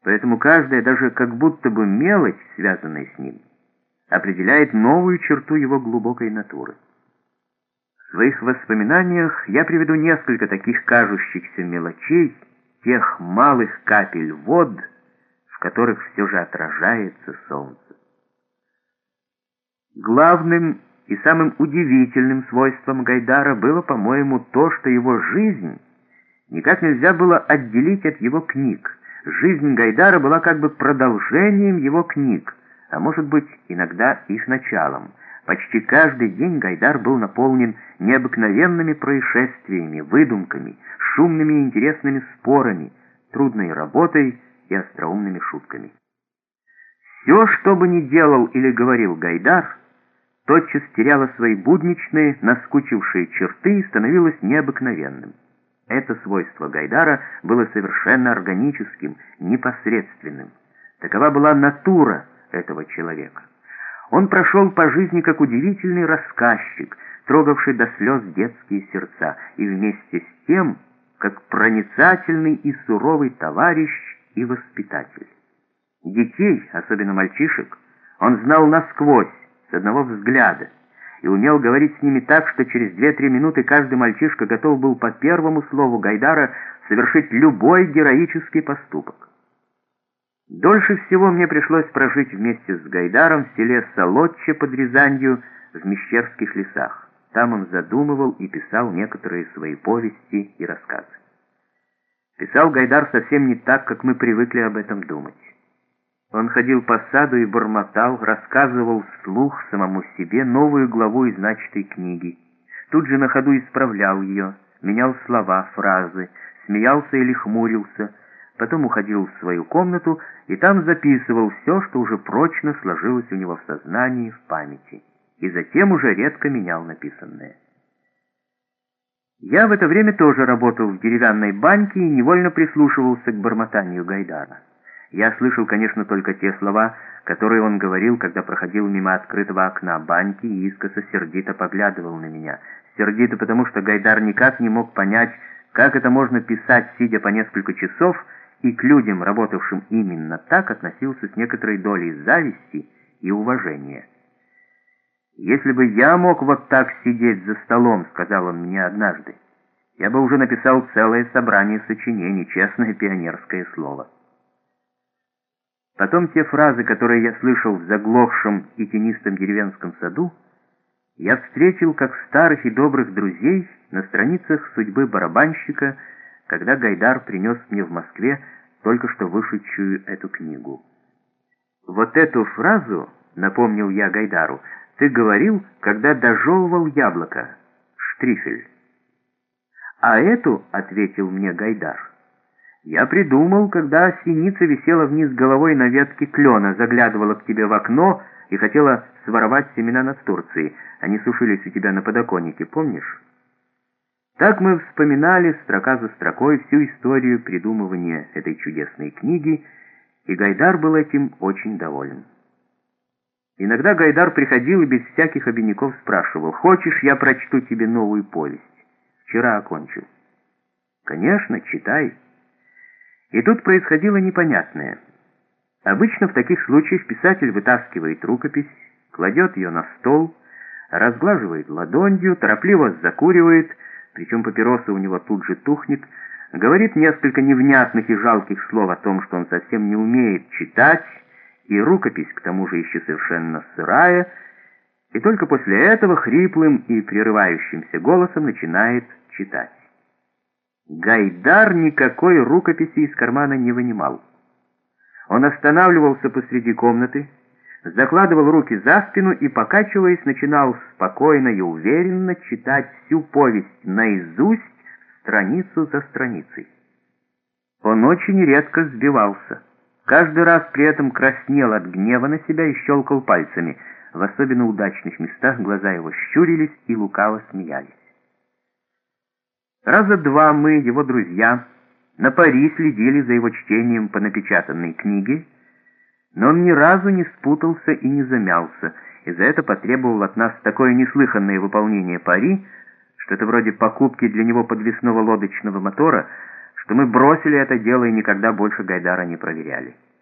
Поэтому каждая, даже как будто бы мелочь, связанная с ним, определяет новую черту его глубокой натуры. В своих воспоминаниях я приведу несколько таких кажущихся мелочей, тех малых капель вод, в которых все же отражается солнце. Главным и самым удивительным свойством Гайдара было, по-моему, то, что его жизнь никак нельзя было отделить от его книг. Жизнь Гайдара была как бы продолжением его книг, а может быть, иногда их началом. Почти каждый день Гайдар был наполнен необыкновенными происшествиями, выдумками, шумными и интересными спорами, трудной работой и остроумными шутками. Все, что бы ни делал или говорил Гайдар, тотчас теряло свои будничные, наскучившие черты и становилось необыкновенным. Это свойство Гайдара было совершенно органическим, непосредственным. Такова была натура этого человека. Он прошел по жизни как удивительный рассказчик, трогавший до слез детские сердца, и вместе с тем, как проницательный и суровый товарищ и воспитатель. Детей, особенно мальчишек, он знал насквозь, с одного взгляда, и умел говорить с ними так, что через 2-3 минуты каждый мальчишка готов был по первому слову Гайдара совершить любой героический поступок. Дольше всего мне пришлось прожить вместе с Гайдаром в селе Солодче под Рязанью в Мещерских лесах. Там он задумывал и писал некоторые свои повести и рассказы. Писал Гайдар совсем не так, как мы привыкли об этом думать. Он ходил по саду и бормотал, рассказывал вслух самому себе новую главу из начатой книги. Тут же на ходу исправлял ее, менял слова, фразы, смеялся или хмурился, потом уходил в свою комнату и там записывал все, что уже прочно сложилось у него в сознании, в памяти, и затем уже редко менял написанное. Я в это время тоже работал в деревянной баньке и невольно прислушивался к бормотанию Гайдара. Я слышал, конечно, только те слова, которые он говорил, когда проходил мимо открытого окна баньки и искоса сердито поглядывал на меня. Сердито, потому что Гайдар никак не мог понять, как это можно писать, сидя по несколько часов, и к людям, работавшим именно так, относился с некоторой долей зависти и уважения. «Если бы я мог вот так сидеть за столом, — сказал он мне однажды, — я бы уже написал целое собрание сочинений, честное пионерское слово». Потом те фразы, которые я слышал в заглохшем и тенистом деревенском саду, я встретил как старых и добрых друзей на страницах «Судьбы барабанщика», когда Гайдар принес мне в Москве только что вышедшую эту книгу. «Вот эту фразу, — напомнил я Гайдару, — ты говорил, когда дожевывал яблоко, штрифель». «А эту, — ответил мне Гайдар, — я придумал, когда синица висела вниз головой на ветке клена, заглядывала к тебе в окно и хотела своровать семена настурции. Они сушились у тебя на подоконнике, помнишь?» Так мы вспоминали строка за строкой всю историю придумывания этой чудесной книги, и Гайдар был этим очень доволен. Иногда Гайдар приходил и без всяких обиняков спрашивал: «Хочешь, я прочту тебе новую повесть? Вчера окончил». «Конечно, читай». И тут происходило непонятное. Обычно в таких случаях писатель вытаскивает рукопись, кладет ее на стол, разглаживает ладонью, торопливо закуривает, причем папироса у него тут же тухнет, говорит несколько невнятных и жалких слов о том, что он совсем не умеет читать, и рукопись к тому же еще совершенно сырая, и только после этого хриплым и прерывающимся голосом начинает читать. Гайдар никакой рукописи из кармана не вынимал. Он останавливался посреди комнаты, закладывал руки за спину и, покачиваясь, начинал спокойно и уверенно читать всю повесть наизусть, страницу за страницей. Он очень редко сбивался. Каждый раз при этом краснел от гнева на себя и щелкал пальцами. В особенно удачных местах глаза его щурились и лукаво смеялись. Раза два мы, его друзья, на пари следили за его чтением по напечатанной книге, но он ни разу не спутался и не замялся, и за это потребовал от нас такое неслыханное выполнение пари, что-то вроде покупки для него подвесного лодочного мотора, что мы бросили это дело и никогда больше Гайдара не проверяли.